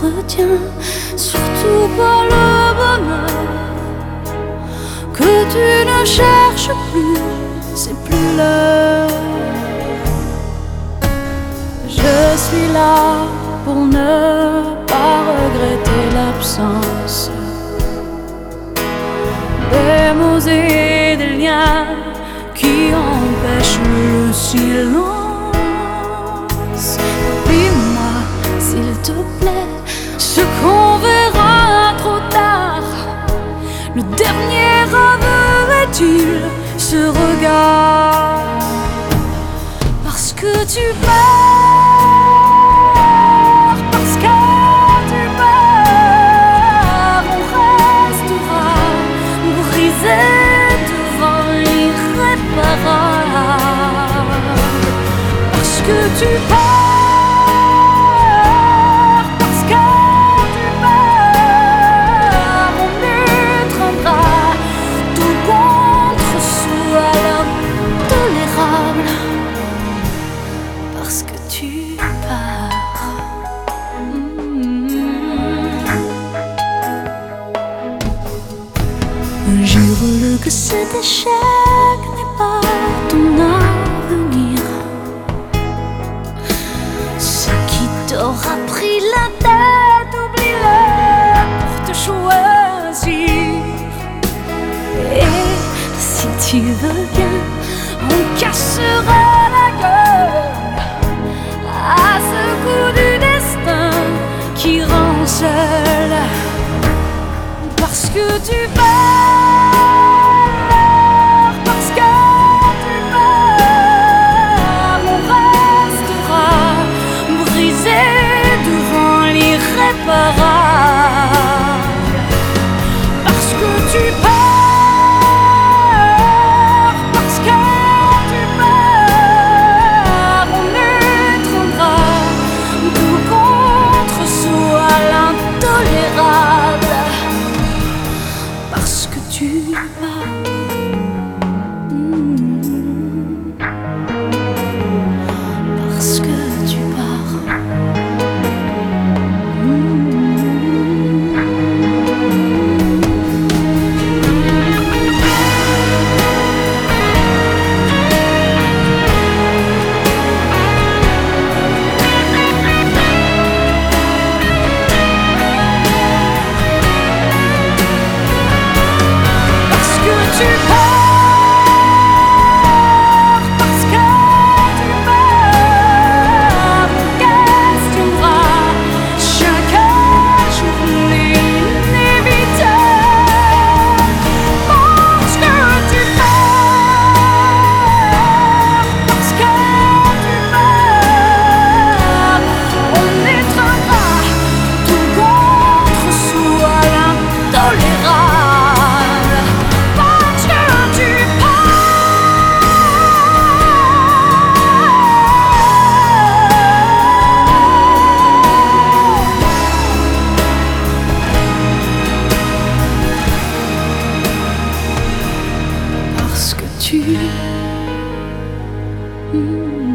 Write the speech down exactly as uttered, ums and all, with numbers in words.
retiens, surtout pas le bonheur que tu ne cherches plus, c'est plus l'heure. Je suis là pour ne pas regretter l'absence des mots et des liens qui empêchent le silence. Dis-moi, s'il te plaît, ce qu'on verra trop tard. Le dernier aveu est-il ce regard? Parce que tu pars, parce que tu pars, on restera brisé devant l'irréparable. Parce que tu pars, parce que tu pars, on étreindra tout contre soi l'intolérable. Parce que tu pars. mmh. Jure-le que cet échec n'est pas ton avenir. Ce qui t'aura pris la tête, oublie-le pour te choisir. Et si tu veux bien, on cassera la gueule à ce coup du destin qui rend seul. Parce que tu pars, parce que tu pars, on restera brisé devant l'irréparable. Parce que tu pars, parce que tu pars, on étreindra tout contre soi l'intolérable. Parce que tu pars. mmh. Parce que tu pars. mmh. Parce que tu pars, parce que tu pars, on questionnera chaque journée inévitable. Parce que tu pars, parce que tu pars, on étreindra tout contre soi l'intolérable. Parce que tu pars. Parce que tu mmh.